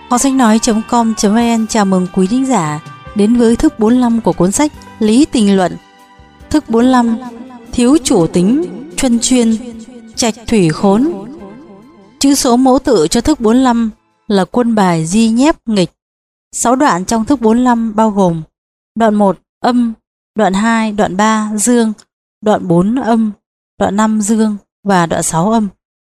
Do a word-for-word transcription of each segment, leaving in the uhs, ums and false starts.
Học sách nói.com.vn chào mừng quý thính giả đến với thức bốn mươi lăm của cuốn sách Lý Tình Luận. Thức bốn mươi lăm: thiếu chủ tính, chuyên chuyên, trạch thủy khốn. Chữ số mẫu tự cho thức bốn mươi lăm là quân bài di nhép nghịch. Sáu đoạn trong thức bốn mươi lăm bao gồm: đoạn một âm, đoạn hai, đoạn ba dương, đoạn bốn âm, đoạn năm dương và đoạn sáu âm.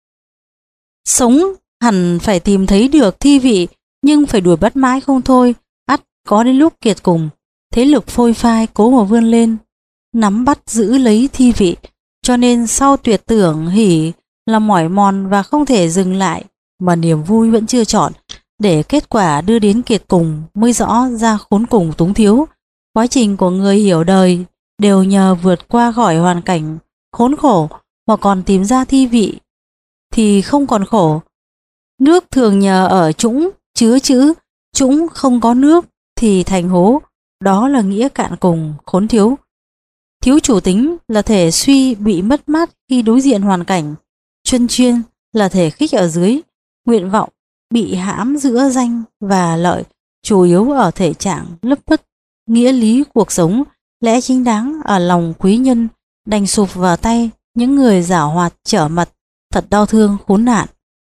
Sống hẳn phải tìm thấy được thi vị, nhưng phải đuổi bắt mãi không thôi, ắt có đến lúc kiệt cùng. Thế lực phôi phai cố mà vươn lên, nắm bắt giữ lấy thi vị, cho nên sau tuyệt tưởng hỉ là mỏi mòn và không thể dừng lại, mà niềm vui vẫn chưa chọn, để kết quả đưa đến kiệt cùng mới rõ ra khốn cùng túng thiếu. Quá trình của người hiểu đời đều nhờ vượt qua khỏi hoàn cảnh khốn khổ mà còn tìm ra thi vị thì không còn khổ. Nước thường nhờ ở trũng chứa chữ, trũng không có nước thì thành hố, đó là nghĩa cạn cùng khốn thiếu. Thiếu chủ tính là thể suy bị mất mát khi đối diện hoàn cảnh, chuyên chuyên là thể khích ở dưới, nguyện vọng bị hãm giữa danh và lợi, chủ yếu ở thể trạng lấp bất nghĩa lý cuộc sống, lẽ chính đáng ở lòng quý nhân, đành sụp vào tay những người giảo hoạt trở mặt, thật đau thương khốn nạn.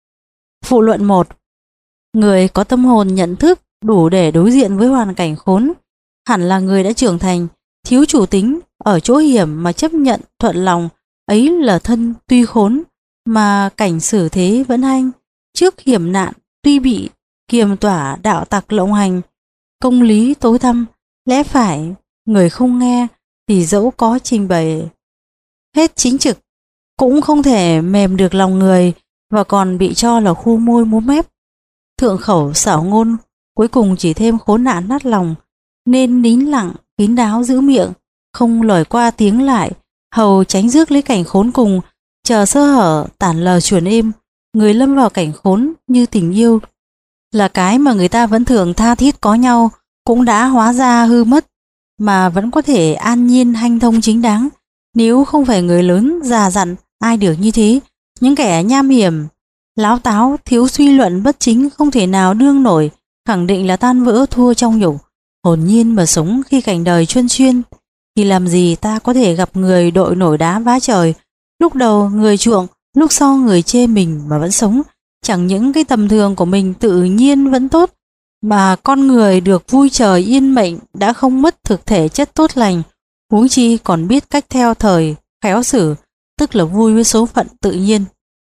Phụ luận một: người có tâm hồn nhận thức đủ để đối diện với hoàn cảnh khốn hẳn là người đã trưởng thành. Thiếu chủ tính ở chỗ hiểm mà chấp nhận thuận lòng, ấy là thân tuy khốn mà cảnh xử thế vẫn hanh. Trước hiểm nạn tuy bị kiềm tỏa đạo tặc lộng hành, công lý tối thăm, lẽ phải người không nghe thì dẫu có trình bày hết chính trực cũng không thể mềm được lòng người, và còn bị cho là khu môi múa mép, thượng khẩu xảo ngôn, cuối cùng chỉ thêm khốn nạn nát lòng. Nên nín lặng kín đáo giữ miệng, không lời qua tiếng lại, hầu tránh rước lấy cảnh khốn cùng, chờ sơ hở tản lờ truyền êm. Người lâm vào cảnh khốn như tình yêu là cái mà người ta vẫn thường tha thiết có nhau, cũng đã hóa ra hư mất, mà vẫn có thể an nhiên hanh thông chính đáng. Nếu không phải người lớn già dặn, ai được như thế. Những kẻ nham hiểm, láo táo, thiếu suy luận bất chính không thể nào đương nổi, khẳng định là tan vỡ thua trong nhục. Hồn nhiên mà sống khi cảnh đời chuyên chuyên, thì làm gì ta có thể gặp người đội nổi đá vá trời, lúc đầu người chuộng, lúc sau người chê mình mà vẫn sống. Chẳng những cái tầm thường của mình tự nhiên vẫn tốt, mà con người được vui trời yên mệnh đã không mất thực thể chất tốt lành, huống chi còn biết cách theo thời khéo xử, tức là vui với số phận tự nhiên.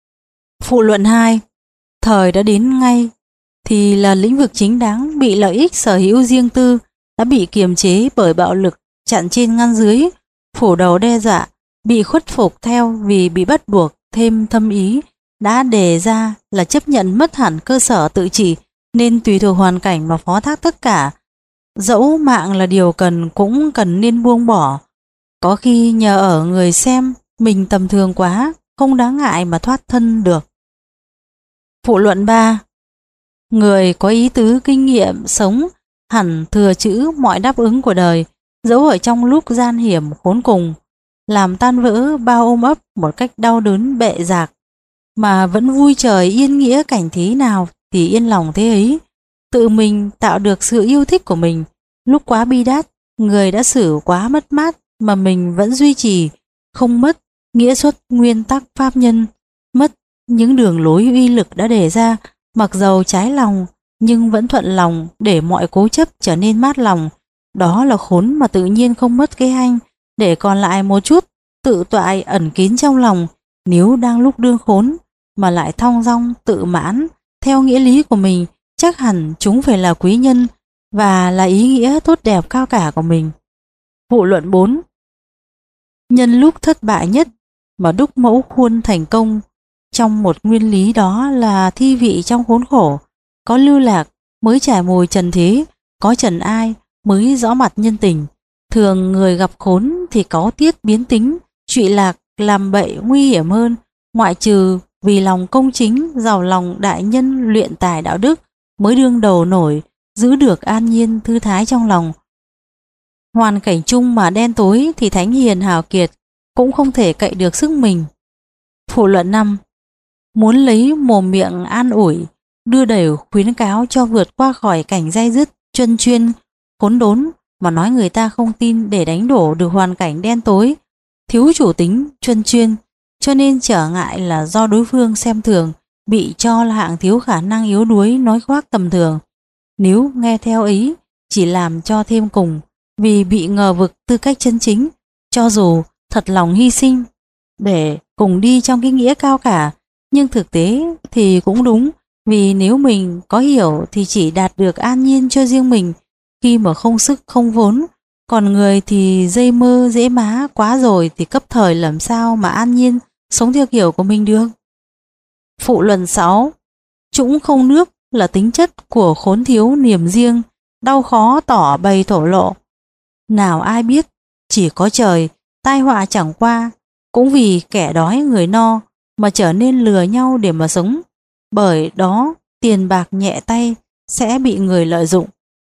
Phụ luận hai: thời đã đến ngay thì là lĩnh vực chính đáng, bị lợi ích sở hữu riêng tư đã bị kiềm chế bởi bạo lực, chặn trên ngăn dưới, phủ đầu đe dọa, bị khuất phục theo vì bị bắt buộc, thêm thâm ý đã đề ra là chấp nhận mất hẳn cơ sở tự trị, nên tùy thuộc hoàn cảnh mà phó thác tất cả. Dẫu mạng là điều cần cũng cần nên buông bỏ. Có khi nhờ ở người xem mình tầm thường quá, không đáng ngại mà thoát thân được. Phụ luận ba: người có ý tứ kinh nghiệm sống hẳn thừa chữ mọi đáp ứng của đời, dẫu ở trong lúc gian hiểm khốn cùng, làm tan vỡ bao ôm ấp một cách đau đớn bệ rạc, mà vẫn vui trời yên nghĩa cảnh thế nào thì yên lòng thế ấy. Tự mình tạo được sự yêu thích của mình. Lúc quá bi đát, người đã xử quá mất mát mà mình vẫn duy trì, không mất nghĩa xuất nguyên tắc pháp nhân, mất những đường lối uy lực đã đề ra, mặc dầu trái lòng nhưng vẫn thuận lòng, để mọi cố chấp trở nên mát lòng. Đó là khốn mà tự nhiên không mất cái hanh, để còn lại một chút tự toại ẩn kín trong lòng. Nếu đang lúc đương khốn mà lại thong dong tự mãn theo nghĩa lý của mình, chắc hẳn chúng phải là quý nhân và là ý nghĩa tốt đẹp cao cả của mình. Vụ luận bốn: nhân lúc thất bại nhất mà đúc mẫu khuôn thành công, trong một nguyên lý đó là thi vị trong khốn khổ. Có lưu lạc mới trải mồi trần thế, có trần ai mới rõ mặt nhân tình. Thường người gặp khốn thì có tiết biến tính, trụy lạc làm bậy nguy hiểm hơn, ngoại trừ vì lòng công chính, giàu lòng đại nhân luyện tài đạo đức mới đương đầu nổi, giữ được an nhiên thư thái trong lòng. Hoàn cảnh chung mà đen tối thì thánh hiền hào kiệt cũng không thể cậy được sức mình. Phụ luận năm: muốn lấy mồm miệng an ủi, đưa đẩy khuyến cáo cho vượt qua khỏi cảnh day dứt, chuyên chuyên, khốn đốn mà nói người ta không tin để đánh đổ được hoàn cảnh đen tối, thiếu chủ tính, chuyên chuyên, cho nên trở ngại là do đối phương xem thường, bị cho là hạng thiếu khả năng yếu đuối nói khoác tầm thường. Nếu nghe theo ý, chỉ làm cho thêm cùng, vì bị ngờ vực tư cách chân chính, cho dù thật lòng hy sinh để cùng đi trong cái nghĩa cao cả, nhưng thực tế thì cũng đúng, vì nếu mình có hiểu thì chỉ đạt được an nhiên cho riêng mình khi mà không sức không vốn, còn người thì dây mơ dễ má quá rồi thì cấp thời làm sao mà an nhiên sống theo kiểu của mình được. Phụ luận sáu. Trũng không nước là tính chất của khốn thiếu niềm riêng, đau khó tỏ bày thổ lộ. Nào ai biết, chỉ có trời, tai họa chẳng qua, cũng vì kẻ đói người no mà trở nên lừa nhau để mà sống. Bởi đó tiền bạc nhẹ tay sẽ bị người lợi dụng.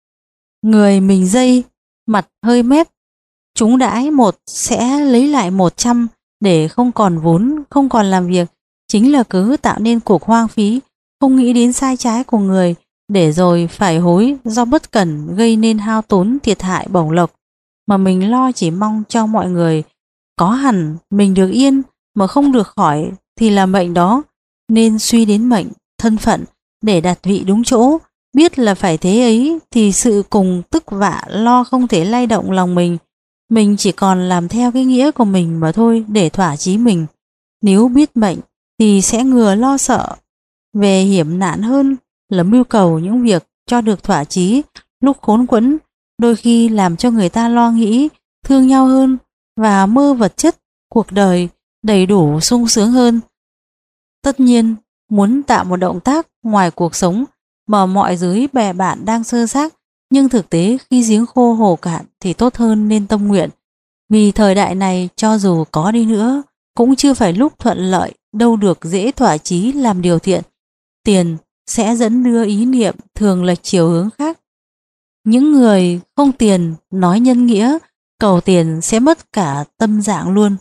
Người mình dây, mặt hơi mét, chúng đãi một sẽ lấy lại một trăm để không còn vốn, không còn làm việc, chính là cứ tạo nên cuộc hoang phí, không nghĩ đến sai trái của người, để rồi phải hối do bất cẩn gây nên hao tốn thiệt hại bổng lộc, mà mình lo chỉ mong cho mọi người có hẳn mình được yên, mà không được khỏi thì là mệnh đó, nên suy đến mệnh, thân phận để đặt vị đúng chỗ, biết là phải thế ấy thì sự cùng tức vạ lo không thể lay động lòng mình, mình chỉ còn làm theo cái nghĩa của mình mà thôi để thỏa chí mình. Nếu biết mệnh thì sẽ ngừa lo sợ về hiểm nạn hơn là mưu cầu những việc cho được thỏa chí lúc khốn quẫn, đôi khi làm cho người ta lo nghĩ, thương nhau hơn và mơ vật chất, cuộc đời đầy đủ sung sướng hơn. Tất nhiên, muốn tạo một động tác ngoài cuộc sống mà mọi dưới bè bạn đang sơ xác, nhưng thực tế khi giếng khô hồ cạn thì tốt hơn nên tâm nguyện. Vì thời đại này cho dù có đi nữa, cũng chưa phải lúc thuận lợi, đâu được dễ thỏa chí làm điều thiện. Tiền sẽ dẫn đưa ý niệm thường lệch chiều hướng khác. Những người không tiền nói nhân nghĩa, cầu tiền sẽ mất cả tâm dạng luôn.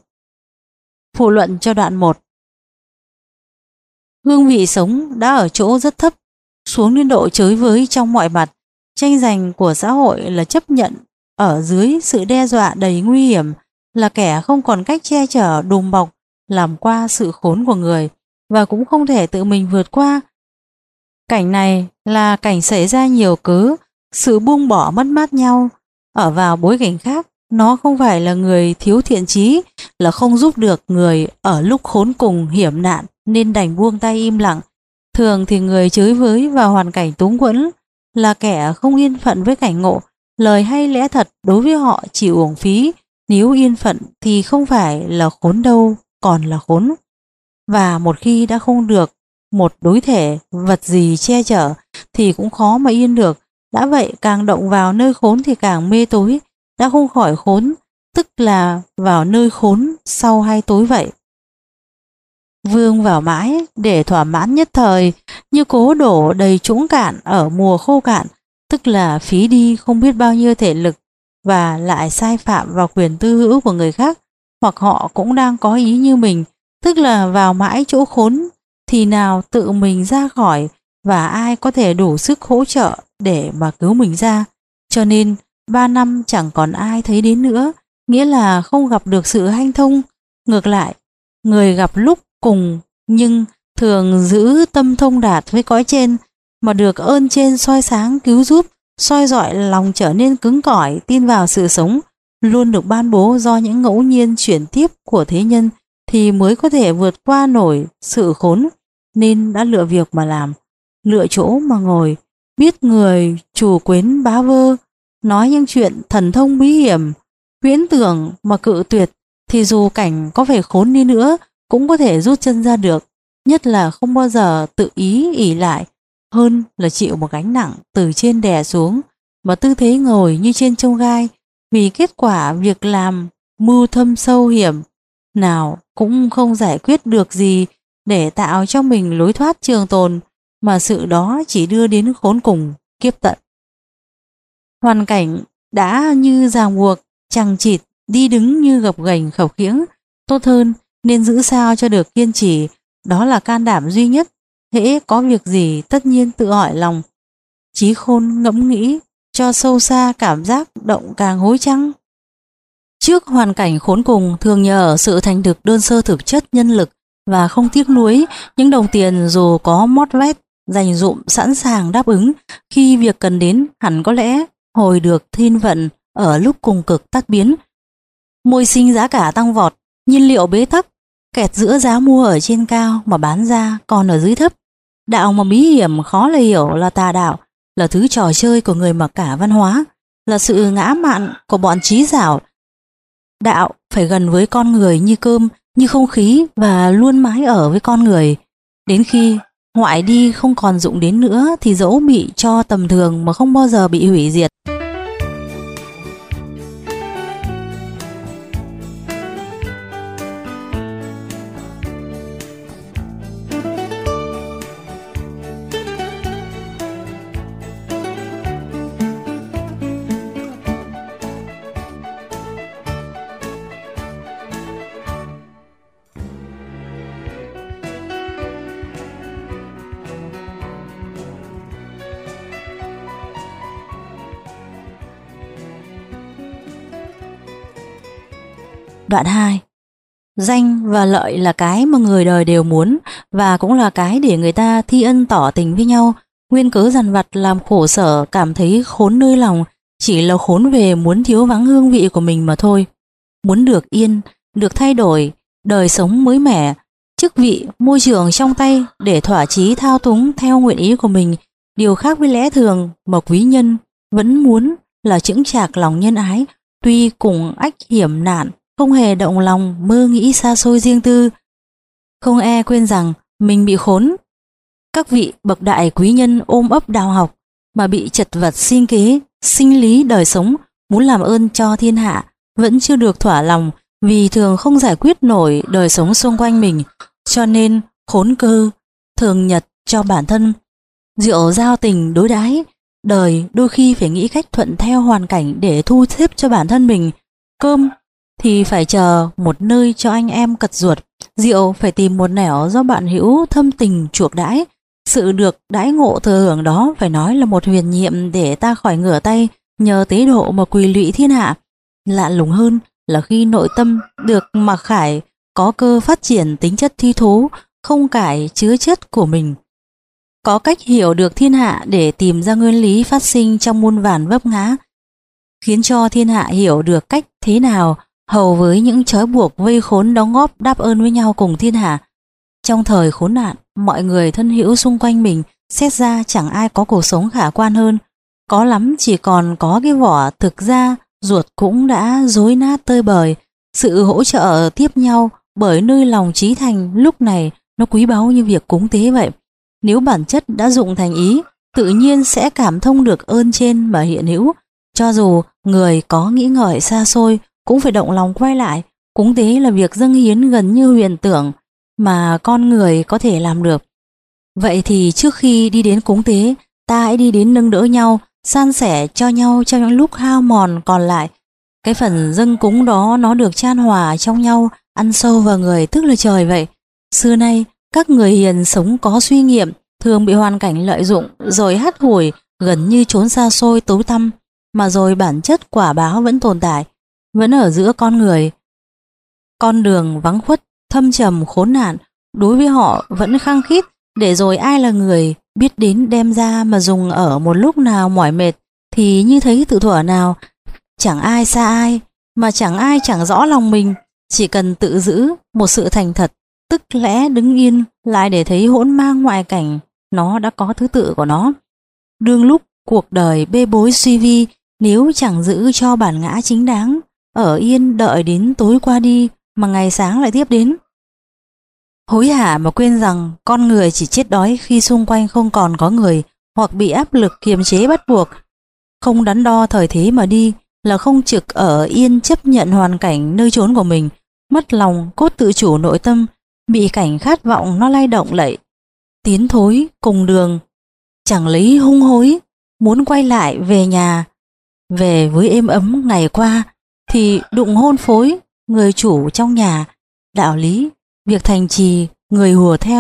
Phụ luận cho đoạn một. Hương vị sống đã ở chỗ rất thấp, xuống đến độ chới với trong mọi mặt. Tranh giành của xã hội là chấp nhận ở dưới sự đe dọa đầy nguy hiểm, là kẻ không còn cách che chở đùm bọc làm qua sự khốn của người, và cũng không thể tự mình vượt qua. Cảnh này là cảnh xảy ra nhiều cớ, sự buông bỏ mất mát nhau. Ở vào bối cảnh khác, nó không phải là người thiếu thiện chí, là không giúp được người ở lúc khốn cùng hiểm nạn nên đành buông tay im lặng. Thường thì người chới với vào hoàn cảnh túng quẫn là kẻ không yên phận với cảnh ngộ, lời hay lẽ thật đối với họ chỉ uổng phí, nếu yên phận thì không phải là khốn đâu, còn là khốn. Và một khi đã không được một đối thể vật gì che chở thì cũng khó mà yên được. Đã vậy càng động vào nơi khốn thì càng mê tối, đã không khỏi khốn tức là vào nơi khốn sau hay tối vậy. Vương vào mãi để thỏa mãn nhất thời, như cố đổ đầy trũng cạn ở mùa khô cạn, tức là phí đi không biết bao nhiêu thể lực và lại sai phạm vào quyền tư hữu của người khác, hoặc họ cũng đang có ý như mình, tức là vào mãi chỗ khốn thì nào tự mình ra khỏi, và ai có thể đủ sức hỗ trợ để mà cứu mình ra. Cho nên ba năm chẳng còn ai thấy đến nữa, nghĩa là không gặp được sự hanh thông. Ngược lại, người gặp lúc cùng nhưng thường giữ tâm thông đạt với cõi trên, mà được ơn trên soi sáng cứu giúp, soi dọi lòng trở nên cứng cỏi, tin vào sự sống luôn được ban bố do những ngẫu nhiên chuyển tiếp của thế nhân, thì mới có thể vượt qua nổi sự khốn. Nên đã lựa việc mà làm, lựa chỗ mà ngồi, biết người chủ quyến bá vơ, nói những chuyện thần thông bí hiểm, huyễn tưởng mà cự tuyệt, thì dù cảnh có phải khốn đi nữa cũng có thể rút chân ra được. Nhất là không bao giờ tự ý ỷ lại, hơn là chịu một gánh nặng từ trên đè xuống, mà tư thế ngồi như trên chông gai, vì kết quả việc làm mưu thâm sâu hiểm nào cũng không giải quyết được gì để tạo cho mình lối thoát trường tồn, mà sự đó chỉ đưa đến khốn cùng kiếp tận. Hoàn cảnh đã như ràng buộc chằng chịt, đi đứng như gập ghềnh khập khiễng, tốt hơn nên giữ sao cho được kiên trì, đó là can đảm duy nhất. hễ có việc gì tất nhiên tự hỏi lòng. Trí khôn ngẫm nghĩ cho sâu xa cảm giác động càng hối chăng. Trước hoàn cảnh khốn cùng, thường nhờ ở sự thành thực đơn sơ thực chất nhân lực và không tiếc nuối những đồng tiền dù có mót vét dành dụm sẵn sàng đáp ứng khi việc cần đến, hẳn có lẽ hồi được thiên vận ở lúc cùng cực tắt biến. Môi sinh giá cả tăng vọt, nhiên liệu bế tắc, kẹt giữa giá mua ở trên cao mà bán ra còn ở dưới thấp. Đạo mà bí hiểm khó là hiểu là tà đạo, là thứ trò chơi của người mặc cả văn hóa, là sự ngã mạn của bọn trí giảo. Đạo phải gần với con người như cơm, như không khí và luôn mãi ở với con người. Đến khi hoại đi không còn dụng đến nữa thì dẫu bị cho tầm thường mà không bao giờ bị hủy diệt. Đoạn hai. Danh và lợi là cái mà người đời đều muốn, và cũng là cái để người ta thi ân tỏ tình với nhau. Nguyên cớ dằn vặt làm khổ sở, cảm thấy khốn nơi lòng, chỉ là khốn về muốn thiếu vắng hương vị của mình mà thôi. Muốn được yên, được thay đổi, đời sống mới mẻ, chức vị, môi trường trong tay để thỏa chí thao túng theo nguyện ý của mình, điều khác với lẽ thường mà quý nhân vẫn muốn là chững chạc lòng nhân ái, tuy cùng ách hiểm nạn, không hề động lòng mơ nghĩ xa xôi riêng tư, không e quên rằng mình bị khốn. Các vị bậc đại quý nhân ôm ấp đạo học mà bị chật vật sinh kế, sinh lý đời sống, muốn làm ơn cho thiên hạ vẫn chưa được thỏa lòng, vì thường không giải quyết nổi đời sống xung quanh mình, cho nên khốn cơ thường nhật cho bản thân. Diệu giao tình đối đãi đời, đôi khi phải nghĩ cách thuận theo hoàn cảnh để thu xếp cho bản thân mình. Cơm thì phải chờ một nơi cho anh em cật ruột, rượu phải tìm một nẻo do bạn hữu thâm tình chuộc đãi. Sự được đãi ngộ thừa hưởng đó phải nói là một huyền nhiệm để ta khỏi ngửa tay nhờ tế độ mà quỳ lụy thiên hạ. Lạ lùng hơn là khi nội tâm được mặc khải, có cơ phát triển tính chất thi thố, không cải chứa chất của mình, có cách hiểu được thiên hạ để tìm ra nguyên lý phát sinh trong muôn vàn vấp ngã, khiến cho thiên hạ hiểu được cách thế nào hầu với những trói buộc vây khốn đóng góp đáp ơn với nhau cùng thiên hạ. Trong thời khốn nạn, mọi người thân hữu xung quanh mình xét ra chẳng ai có cuộc sống khả quan hơn, có lắm chỉ còn có cái vỏ, thực ra ruột cũng đã rối nát tơi bời. Sự hỗ trợ tiếp nhau bởi nơi lòng trí thành lúc này nó quý báu như việc cúng tế vậy. Nếu bản chất đã dụng thành ý, tự nhiên sẽ cảm thông được ơn trên mà hiện hữu. Cho dù người có nghĩ ngợi xa xôi cũng phải động lòng quay lại. Cúng tế là việc dâng hiến gần như huyền tưởng mà con người có thể làm được. Vậy thì trước khi đi đến cúng tế, ta hãy đi đến nâng đỡ nhau, san sẻ cho nhau trong những lúc hao mòn còn lại. Cái phần dâng cúng đó nó được chan hòa trong nhau, ăn sâu vào người, tức là trời vậy. Xưa nay các người hiền sống có suy nghiệm thường bị hoàn cảnh lợi dụng rồi hắt hủi, gần như trốn xa xôi tối tăm, mà rồi bản chất quả báo vẫn tồn tại, vẫn ở giữa con người. Con đường vắng khuất, thâm trầm khốn nạn đối với họ vẫn khăng khít, để rồi ai là người biết đến đem ra mà dùng ở một lúc nào mỏi mệt thì như thấy tự thuở nào. Chẳng ai xa ai, mà chẳng ai chẳng rõ lòng mình, chỉ cần tự giữ một sự thành thật, tức lẽ đứng yên lại để thấy hỗn mang ngoại cảnh nó đã có thứ tự của nó. Đương lúc cuộc đời bê bối suy vi, nếu chẳng giữ cho bản ngã chính đáng, ở yên đợi đến tối qua đi mà ngày sáng lại tiếp đến. Hối hả mà quên rằng con người chỉ chết đói khi xung quanh không còn có người, hoặc bị áp lực kiềm chế bắt buộc. Không đắn đo thời thế mà đi là không trực ở yên chấp nhận hoàn cảnh nơi chốn của mình, mất lòng cốt tự chủ nội tâm, bị cảnh khát vọng nó lay động lạy, tiến thối cùng đường, chẳng lấy hung hối, muốn quay lại về nhà, về với êm ấm ngày qua, thì đụng hôn phối người chủ trong nhà. Đạo lý, việc thành trì, người hùa theo,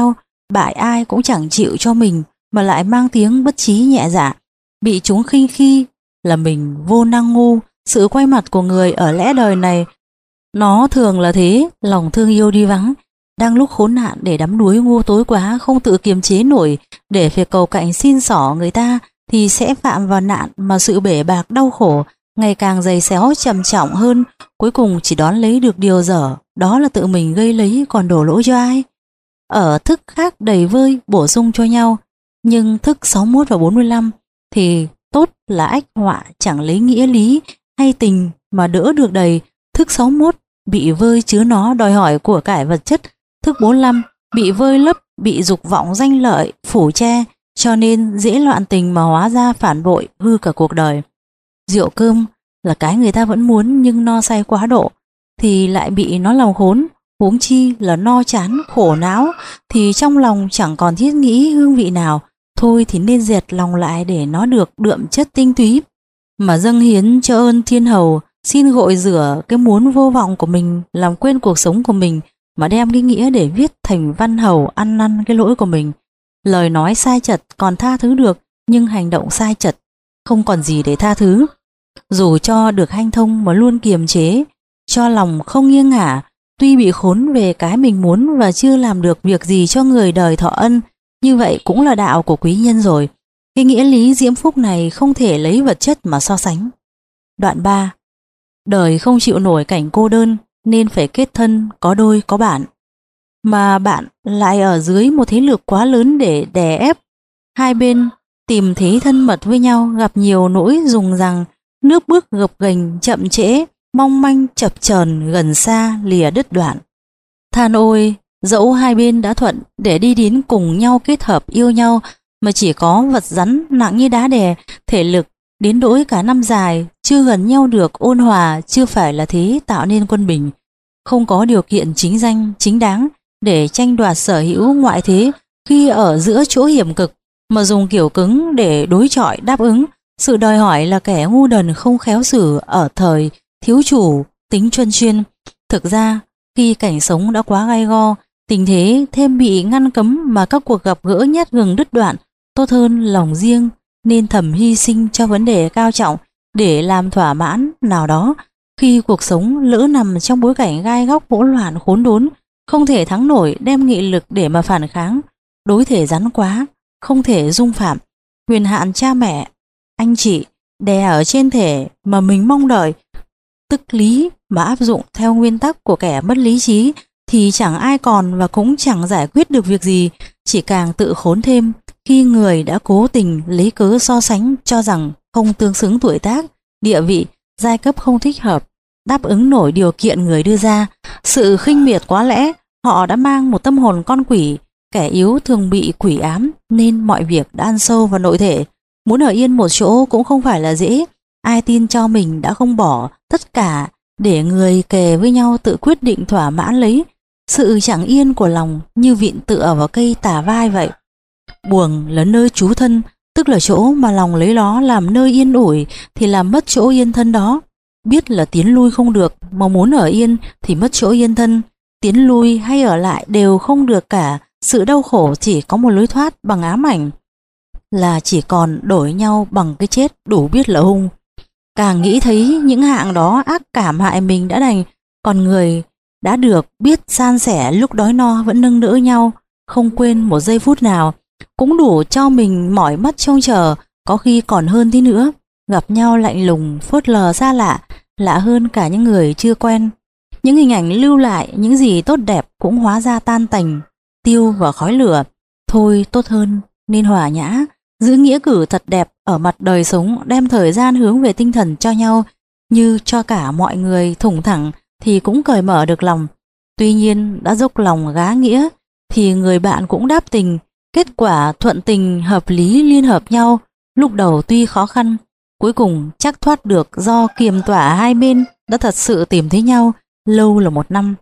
bại ai cũng chẳng chịu cho mình mà lại mang tiếng bất trí nhẹ dạ, bị chúng khinh khi là mình vô năng ngu. Sự quay mặt của người ở lẽ đời này nó thường là thế, lòng thương yêu đi vắng, đang lúc khốn nạn để đắm đuối ngu tối quá không tự kiềm chế nổi, để phải cầu cạnh xin xỏ người ta thì sẽ phạm vào nạn mà sự bể bạc đau khổ ngày càng dày xéo trầm trọng hơn, cuối cùng chỉ đón lấy được điều dở, đó là tự mình gây lấy còn đổ lỗi cho ai. Ở thức khác đầy vơi bổ sung cho nhau, nhưng thức sáu mươi mốt và bốn mươi lăm thì tốt là ách họa chẳng lấy nghĩa lý hay tình mà đỡ được đầy. Thức sáu mươi mốt bị vơi chứa nó đòi hỏi của cải vật chất, thức bốn mươi lăm bị vơi lấp, bị dục vọng danh lợi phủ che, cho nên dễ loạn tình mà hóa ra phản bội hư cả cuộc đời. Rượu cơm là cái người ta vẫn muốn, nhưng no say quá độ thì lại bị nó làm khốn, huống chi là no chán khổ não thì trong lòng chẳng còn thiết nghĩ hương vị nào. Thôi thì nên dệt lòng lại để nó được đượm chất tinh túy, mà dâng hiến cho ơn thiên hầu, xin gội rửa cái muốn vô vọng của mình, làm quên cuộc sống của mình, mà đem cái nghĩa để viết thành văn hầu ăn năn cái lỗi của mình. Lời nói sai chật còn tha thứ được, nhưng hành động sai chật không còn gì để tha thứ. Dù cho được hanh thông mà luôn kiềm chế, cho lòng không nghiêng ngả, tuy bị khốn về cái mình muốn và chưa làm được việc gì cho người đời thọ ân, như vậy cũng là đạo của quý nhân rồi. Cái nghĩa lý diễm phúc này không thể lấy vật chất mà so sánh. Đoạn ba. Đời không chịu nổi cảnh cô đơn nên phải kết thân có đôi có bạn, mà bạn lại ở dưới một thế lực quá lớn để đè ép. Hai bên tìm thế thân mật với nhau gặp nhiều nỗi dùng rằng, nước bước gập ghềnh chậm trễ, mong manh chập chờn, gần xa lìa đứt đoạn. Than ôi, dẫu hai bên đã thuận để đi đến cùng nhau kết hợp yêu nhau, mà chỉ có vật rắn nặng như đá đè, thể lực đến đỗi cả năm dài chưa gần nhau được ôn hòa, chưa phải là thế tạo nên quân bình. Không có điều kiện chính danh chính đáng để tranh đoạt sở hữu ngoại thế khi ở giữa chỗ hiểm cực, mà dùng kiểu cứng để đối chọi đáp ứng sự đòi hỏi là kẻ ngu đần không khéo xử ở thời thiếu chủ tính chuyên chuyên. Thực ra khi cảnh sống đã quá gay go, tình thế thêm bị ngăn cấm mà các cuộc gặp gỡ nhát gừng đứt đoạn, tốt hơn lòng riêng nên thầm hy sinh cho vấn đề cao trọng để làm thỏa mãn nào đó. Khi cuộc sống lỡ nằm trong bối cảnh gai góc hỗn loạn khốn đốn, không thể thắng nổi, đem nghị lực để mà phản kháng, đối thể rắn quá, không thể dung phạm. Quyền hạn cha mẹ, anh chị đè ở trên thể mà mình mong đợi, tức lý mà áp dụng theo nguyên tắc của kẻ mất lý trí thì chẳng ai còn và cũng chẳng giải quyết được việc gì, chỉ càng tự khốn thêm khi người đã cố tình lấy cớ so sánh cho rằng không tương xứng tuổi tác, địa vị, giai cấp không thích hợp, đáp ứng nổi điều kiện người đưa ra. Sự khinh miệt quá lẽ, họ đã mang một tâm hồn con quỷ, kẻ yếu thường bị quỷ ám nên mọi việc đã ăn sâu vào nội thể. Muốn ở yên một chỗ cũng không phải là dễ, ai tin cho mình đã không bỏ tất cả để người kề với nhau tự quyết định thỏa mãn lấy. Sự chẳng yên của lòng như vịn tựa vào cây tả vai vậy. Buồng là nơi trú thân, tức là chỗ mà lòng lấy nó làm nơi yên ủi thì làm mất chỗ yên thân đó. Biết là tiến lui không được mà muốn ở yên thì mất chỗ yên thân. Tiến lui hay ở lại đều không được cả, sự đau khổ chỉ có một lối thoát bằng ám ảnh, là chỉ còn đổi nhau bằng cái chết đủ biết là hung. Càng nghĩ thấy những hạng đó ác cảm hại mình đã đành, còn người đã được biết san sẻ lúc đói no vẫn nâng đỡ nhau, không quên một giây phút nào, cũng đủ cho mình mỏi mắt trông chờ. Có khi còn hơn thế nữa, gặp nhau lạnh lùng phớt lờ xa lạ, lạ hơn cả những người chưa quen. Những hình ảnh lưu lại những gì tốt đẹp cũng hóa ra tan tành, tiêu vào khói lửa. Thôi tốt hơn nên hòa nhã, giữ nghĩa cử thật đẹp ở mặt đời sống, đem thời gian hướng về tinh thần cho nhau, như cho cả mọi người thủng thẳng thì cũng cởi mở được lòng. Tuy nhiên đã dốc lòng gá nghĩa thì người bạn cũng đáp tình, kết quả thuận tình hợp lý liên hợp nhau. Lúc đầu tuy khó khăn, cuối cùng chắc thoát được do kiềm tỏa hai bên đã thật sự tìm thấy nhau, lâu là một năm.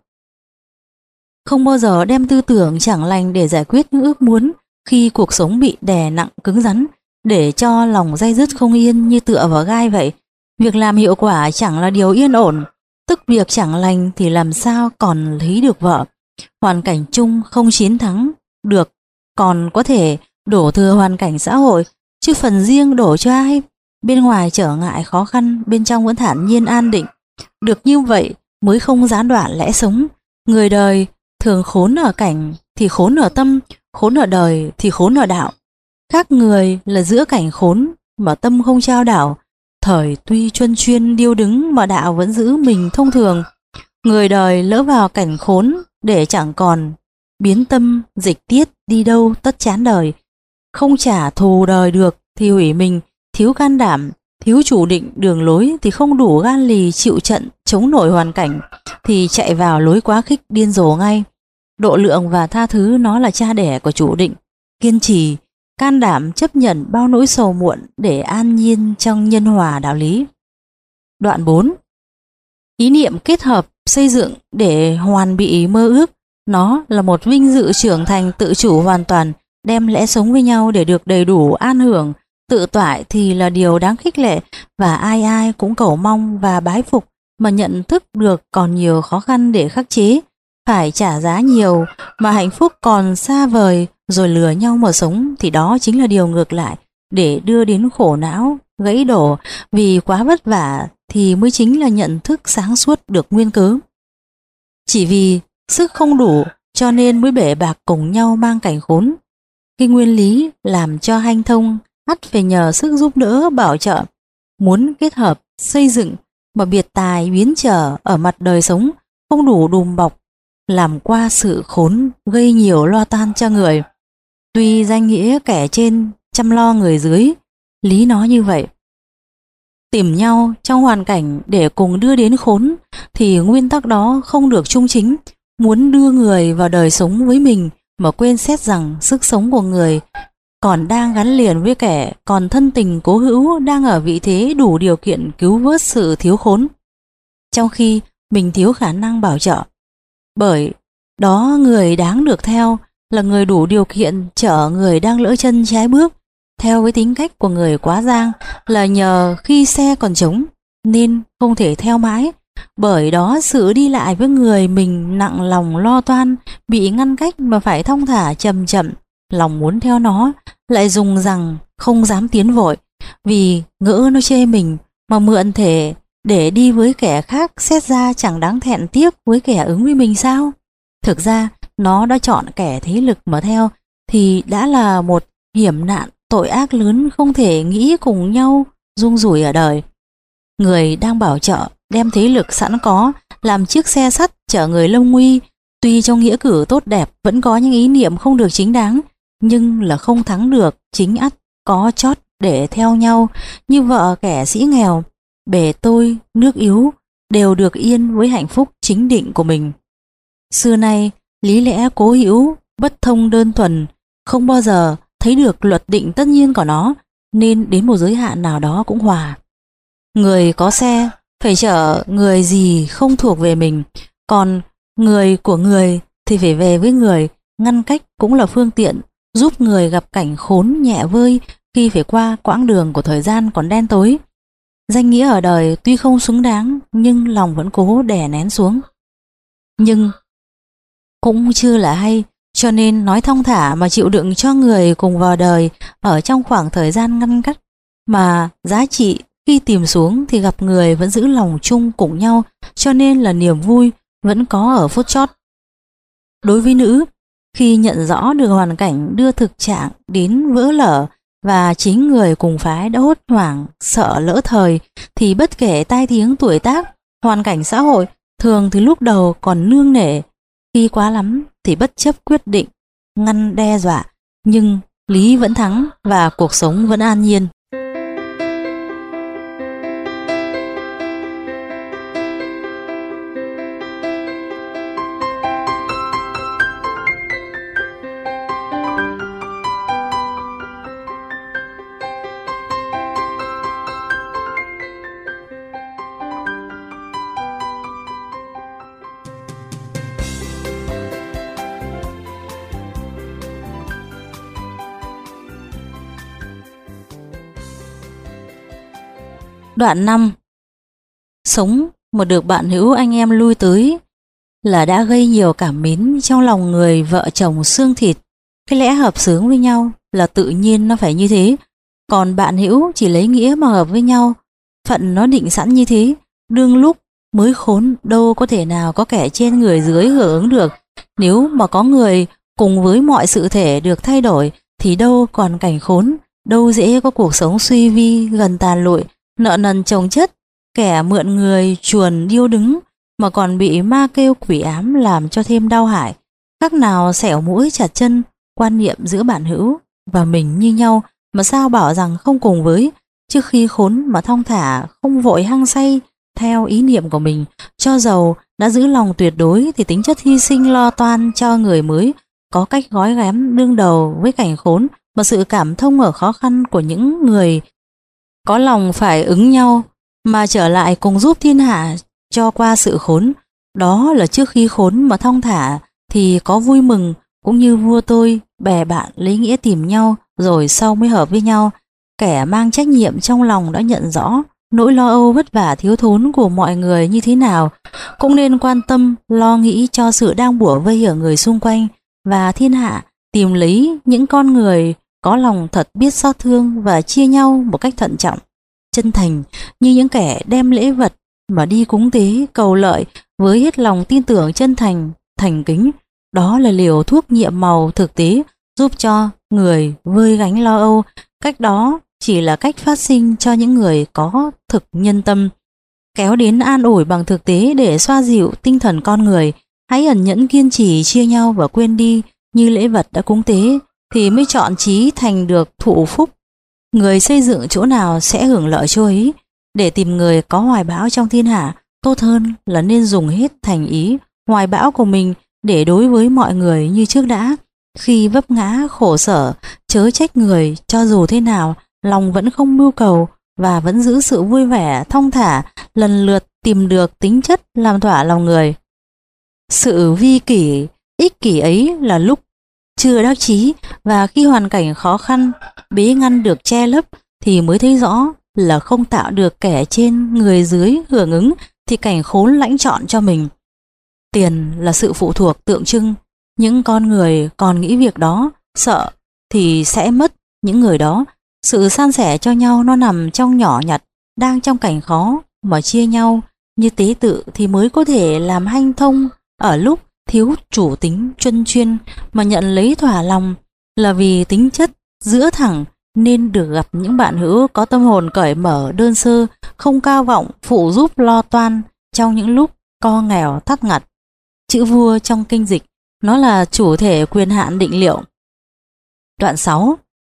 Không bao giờ đem tư tưởng chẳng lành để giải quyết những ước muốn khi cuộc sống bị đè nặng cứng rắn, để cho lòng day dứt không yên như tựa vào gai vậy. Việc làm hiệu quả chẳng là điều yên ổn, tức việc chẳng lành thì làm sao còn lấy được vợ. Hoàn cảnh chung không chiến thắng được còn có thể đổ thừa hoàn cảnh xã hội, chứ phần riêng đổ cho ai? Bên ngoài trở ngại khó khăn, bên trong vẫn thản nhiên an định. Được như vậy mới không gián đoạn lẽ sống. Người đời thường khốn ở cảnh thì khốn ở tâm, khốn ở đời thì khốn ở đạo. Khác người là giữa cảnh khốn mà tâm không trao đảo. Thời tuy chuân chuyên điêu đứng mà đạo vẫn giữ mình thông thường. Người đời lỡ vào cảnh khốn để chẳng còn biến tâm dịch tiết đi đâu tất chán đời. Không trả thù đời được thì hủy mình, thiếu can đảm, thiếu chủ định đường lối thì không đủ gan lì chịu trận chống nổi hoàn cảnh thì chạy vào lối quá khích điên rồ ngay. Độ lượng và tha thứ nó là cha đẻ của chủ định, kiên trì, can đảm chấp nhận bao nỗi sầu muộn để an nhiên trong nhân hòa đạo lý. Đoạn bốn. Ý niệm kết hợp xây dựng để hoàn bị mơ ước, nó là một vinh dự trưởng thành tự chủ hoàn toàn, đem lẽ sống với nhau để được đầy đủ an hưởng, tự toại thì là điều đáng khích lệ và ai ai cũng cầu mong và bái phục, mà nhận thức được còn nhiều khó khăn để khắc chế, phải trả giá nhiều mà hạnh phúc còn xa vời rồi lừa nhau mà sống thì đó chính là điều ngược lại để đưa đến khổ não, gãy đổ vì quá vất vả thì mới chính là nhận thức sáng suốt được nguyên cớ. Chỉ vì sức không đủ cho nên mới bể bạc cùng nhau mang cảnh khốn. Cái nguyên lý làm cho hanh thông ắt phải nhờ sức giúp đỡ bảo trợ. Muốn kết hợp xây dựng mà biệt tài biến trở ở mặt đời sống không đủ đùm bọc, làm qua sự khốn gây nhiều lo tan cho người. Tuy danh nghĩa kẻ trên chăm lo người dưới, lý nó như vậy. Tìm nhau trong hoàn cảnh để cùng đưa đến khốn thì nguyên tắc đó không được trung chính. Muốn đưa người vào đời sống với mình mà quên xét rằng sức sống của người còn đang gắn liền với kẻ còn thân tình cố hữu đang ở vị thế đủ điều kiện cứu vớt sự thiếu khốn, trong khi mình thiếu khả năng bảo trợ. Bởi đó người đáng được theo là người đủ điều kiện chở người đang lỡ chân trái bước. Theo với tính cách của người quá giang là nhờ khi xe còn trống nên không thể theo mãi. Bởi đó sự đi lại với người mình nặng lòng lo toan bị ngăn cách mà phải thong thả chậm chậm, lòng muốn theo nó lại dùng rằng không dám tiến vội vì ngỡ nó chê mình, mà mượn thể để đi với kẻ khác xét ra chẳng đáng thẹn tiếc với kẻ ứng với mình sao? Thực ra nó đã chọn kẻ thế lực mà theo thì đã là một hiểm nạn tội ác lớn không thể nghĩ cùng nhau rung rủi ở đời. Người đang bảo trợ đem thế lực sẵn có làm chiếc xe sắt chở người lâm nguy, tuy trong nghĩa cử tốt đẹp vẫn có những ý niệm không được chính đáng, nhưng là không thắng được chính ắt có chót để theo nhau, như vợ kẻ sĩ nghèo, bề tôi, nước yếu đều được yên với hạnh phúc chính định của mình. Xưa nay lý lẽ cố hữu bất thông đơn thuần, không bao giờ thấy được luật định tất nhiên của nó, nên đến một giới hạn nào đó cũng hòa. Người có xe phải chở người gì không thuộc về mình, còn người của người thì phải về với người. Ngăn cách cũng là phương tiện giúp người gặp cảnh khốn nhẹ vơi khi phải qua quãng đường của thời gian còn đen tối. Danh nghĩa ở đời tuy không xứng đáng nhưng lòng vẫn cố đè nén xuống. Nhưng cũng chưa là hay, cho nên nói thong thả mà chịu đựng cho người cùng vào đời ở trong khoảng thời gian ngăn cách, mà giá trị khi tìm xuống thì gặp người vẫn giữ lòng chung cùng nhau, cho nên là niềm vui vẫn có ở phút chót. Đối với nữ, khi nhận rõ được hoàn cảnh đưa thực trạng đến vỡ lở và chính người cùng phái đã hốt hoảng sợ lỡ thời, thì bất kể tai tiếng tuổi tác, hoàn cảnh xã hội, thường thì lúc đầu còn nương nể, khi quá lắm thì bất chấp quyết định ngăn đe dọa, nhưng lý vẫn thắng và cuộc sống vẫn an nhiên. Đoạn năm. Sống mà được bạn hữu anh em lui tới là đã gây nhiều cảm mến trong lòng người vợ chồng xương thịt. Cái lẽ hợp xướng với nhau là tự nhiên nó phải như thế. Còn bạn hữu chỉ lấy nghĩa mà hợp với nhau, phận nó định sẵn như thế, đương lúc mới khốn đâu có thể nào có kẻ trên người dưới hưởng ứng được. Nếu mà có người cùng với mọi sự thể được thay đổi thì đâu còn cảnh khốn, đâu dễ có cuộc sống suy vi gần tàn lụi, nợ nần chồng chất, kẻ mượn người chuồn điêu đứng mà còn bị ma kêu quỷ ám làm cho thêm đau hại. Khác nào xẻo mũi chặt chân, quan niệm giữa bạn hữu và mình như nhau mà sao bảo rằng không cùng với. Trước khi khốn mà thong thả, không vội hăng say theo ý niệm của mình, cho dầu đã giữ lòng tuyệt đối thì tính chất hy sinh lo toan cho người mới có cách gói ghém đương đầu với cảnh khốn, mà sự cảm thông ở khó khăn của những người có lòng phải ứng nhau mà trở lại cùng giúp thiên hạ cho qua sự khốn. Đó là trước khi khốn mà thong thả thì có vui mừng, cũng như vua tôi bè bạn lấy nghĩa tìm nhau rồi sau mới hợp với nhau. Kẻ mang trách nhiệm trong lòng đã nhận rõ nỗi lo âu vất vả thiếu thốn của mọi người như thế nào, cũng nên quan tâm lo nghĩ cho sự đang bủa vây ở người xung quanh, và thiên hạ tìm lấy những con người có lòng thật biết xót thương và chia nhau một cách thận trọng, chân thành, như những kẻ đem lễ vật mà đi cúng tế cầu lợi với hết lòng tin tưởng chân thành, thành kính. Đó là liều thuốc nhiệm màu thực tế giúp cho người vơi gánh lo âu. Cách đó chỉ là cách phát sinh cho những người có thực nhân tâm, kéo đến an ủi bằng thực tế để xoa dịu tinh thần con người. Hãy ẩn nhẫn kiên trì chia nhau và quên đi như lễ vật đã cúng tế thì mới chọn chí thành được thụ phúc. Người xây dựng chỗ nào sẽ hưởng lợi chỗ ấy. Để tìm người có hoài bão trong thiên hạ, tốt hơn là nên dùng hết thành ý, hoài bão của mình để đối với mọi người như trước đã. Khi vấp ngã khổ sở, chớ trách người, cho dù thế nào, lòng vẫn không mưu cầu và vẫn giữ sự vui vẻ, thong thả, lần lượt tìm được tính chất làm thỏa lòng người. Sự vi kỷ, ích kỷ ấy là lúc chưa đắc chí, và khi hoàn cảnh khó khăn, bế ngăn được che lấp thì mới thấy rõ là không tạo được kẻ trên người dưới hưởng ứng thì cảnh khốn lãnh chọn cho mình. Tiền là sự phụ thuộc tượng trưng, những con người còn nghĩ việc đó, sợ thì sẽ mất những người đó. Sự san sẻ cho nhau nó nằm trong nhỏ nhặt, đang trong cảnh khó mà chia nhau như tế tự thì mới có thể làm hanh thông. Ở lúc thiếu chủ tính chuyên chuyên mà nhận lấy thỏa lòng là vì tính chất giữa thẳng, nên được gặp những bạn hữu có tâm hồn cởi mở đơn sơ, không cao vọng, phụ giúp lo toan trong những lúc co nghèo thắt ngặt. Chữ vua trong kinh dịch nó là chủ thể quyền hạn định liệu. Đoạn sáu.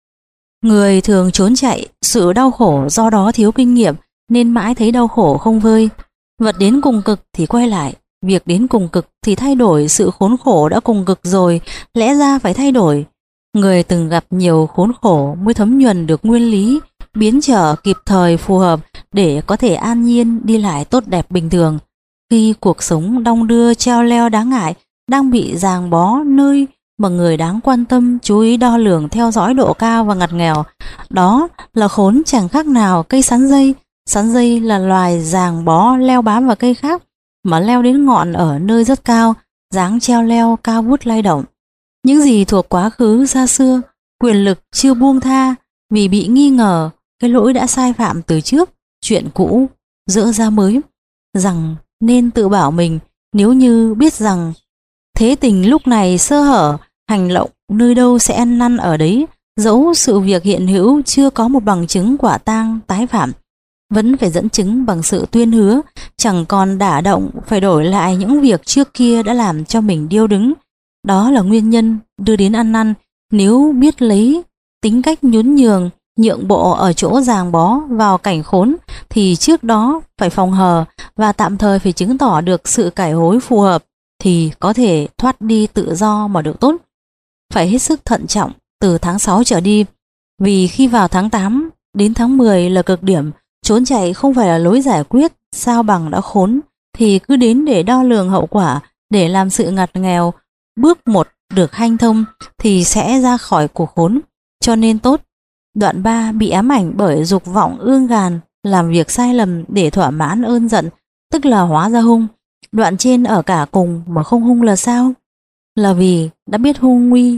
Người thường trốn chạy sự đau khổ, do đó thiếu kinh nghiệm nên mãi thấy đau khổ không vơi. Vật đến cùng cực thì quay lại, việc đến cùng cực thì thay đổi. Sự khốn khổ đã cùng cực rồi, lẽ ra phải thay đổi. Người từng gặp nhiều khốn khổ mới thấm nhuần được nguyên lý, biến trở kịp thời phù hợp để có thể an nhiên đi lại tốt đẹp bình thường. Khi cuộc sống đong đưa treo leo đáng ngại, đang bị ràng bó nơi mà người đáng quan tâm chú ý đo lường theo dõi độ cao và ngặt nghèo, đó là khốn chẳng khác nào cây sắn dây. Sắn dây là loài ràng bó leo bám vào cây khác, mà leo đến ngọn ở nơi rất cao, dáng treo leo cao vút lay động. Những gì thuộc quá khứ xa xưa, quyền lực chưa buông tha vì bị nghi ngờ cái lỗi đã sai phạm từ trước, chuyện cũ dỡ ra mới, rằng nên tự bảo mình nếu như biết rằng thế tình lúc này sơ hở, hành động nơi đâu sẽ ăn năn ở đấy, dẫu sự việc hiện hữu chưa có một bằng chứng quả tang tái phạm, vẫn phải dẫn chứng bằng sự tuyên hứa, chẳng còn đả động phải đổi lại những việc trước kia đã làm cho mình điêu đứng. Đó là nguyên nhân đưa đến ăn năn. Nếu biết lấy tính cách nhún nhường, nhượng bộ ở chỗ ràng bó vào cảnh khốn thì trước đó phải phòng hờ và tạm thời phải chứng tỏ được sự cải hối phù hợp thì có thể thoát đi tự do mà được tốt. Phải hết sức thận trọng từ tháng sáu trở đi, vì khi vào tháng tám đến tháng mười là cực điểm. Trốn chạy không phải là lối giải quyết, sao bằng đã khốn thì cứ đến để đo lường hậu quả, để làm sự ngặt nghèo. Bước một được hanh thông thì sẽ ra khỏi cuộc khốn, cho nên tốt. Đoạn ba bị ám ảnh bởi dục vọng ương gàn, làm việc sai lầm để thỏa mãn ơn giận, tức là hóa ra hung. Đoạn trên ở cả cùng mà không hung là sao? Là vì đã biết hung nguy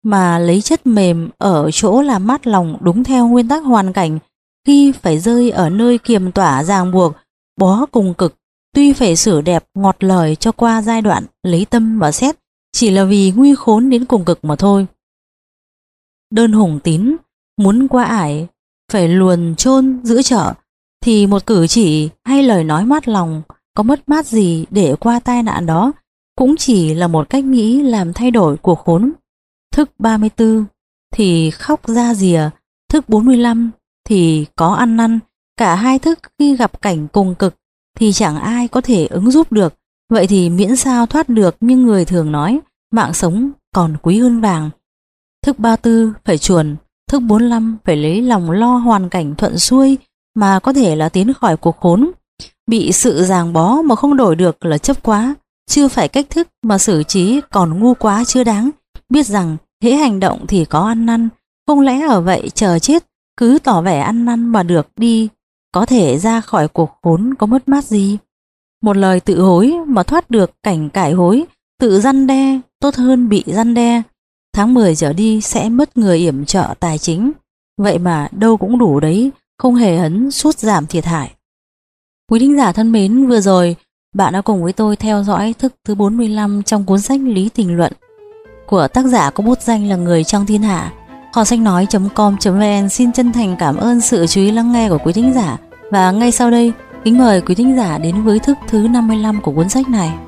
mà lấy chất mềm ở chỗ làm mát lòng đúng theo nguyên tắc hoàn cảnh. Khi phải rơi ở nơi kiềm tỏa ràng buộc, bó cùng cực, tuy phải xử đẹp ngọt lời cho qua giai đoạn lấy tâm và xét, chỉ là vì nguy khốn đến cùng cực mà thôi. Đơn Hùng Tín muốn qua ải phải luồn chôn giữa chợ, thì một cử chỉ hay lời nói mát lòng có mất mát gì để qua tai nạn đó, cũng chỉ là một cách nghĩ làm thay đổi cuộc khốn. Thức ba mươi tư thì khóc ra rìa, thức bốn mươi lăm thì có ăn năn. Cả hai thức khi gặp cảnh cùng cực thì chẳng ai có thể ứng giúp được. Vậy thì miễn sao thoát được, như người thường nói, mạng sống còn quý hơn vàng. Thức ba mươi tư phải chuồn, thức bốn mươi lăm phải lấy lòng lo hoàn cảnh thuận xuôi mà có thể là tiến khỏi cuộc khốn. Bị sự ràng bó mà không đổi được là chấp quá, chưa phải cách thức mà xử trí còn ngu quá chưa đáng. Biết rằng hễ hành động thì có ăn năn, không lẽ ở vậy chờ chết cứ tỏ vẻ ăn năn mà được đi, có thể ra khỏi cuộc khốn có mất mát gì. Một lời tự hối mà thoát được cảnh cải hối, tự răn đe tốt hơn bị răn đe. Tháng mười trở đi sẽ mất người yểm trợ tài chính, vậy mà đâu cũng đủ đấy, không hề hấn sút giảm thiệt hại. Quý thính giả thân mến, vừa rồi bạn đã cùng với tôi theo dõi thức thứ bốn mươi lăm trong cuốn sách Lý Tình Luận của tác giả có bút danh là Người Trong Thiên Hạ. Kho sách nói chấm com chấm vn xin chân thành cảm ơn sự chú ý lắng nghe của quý thính giả. Và ngay sau đây, kính mời quý thính giả đến với thức thứ năm mươi lăm của cuốn sách này.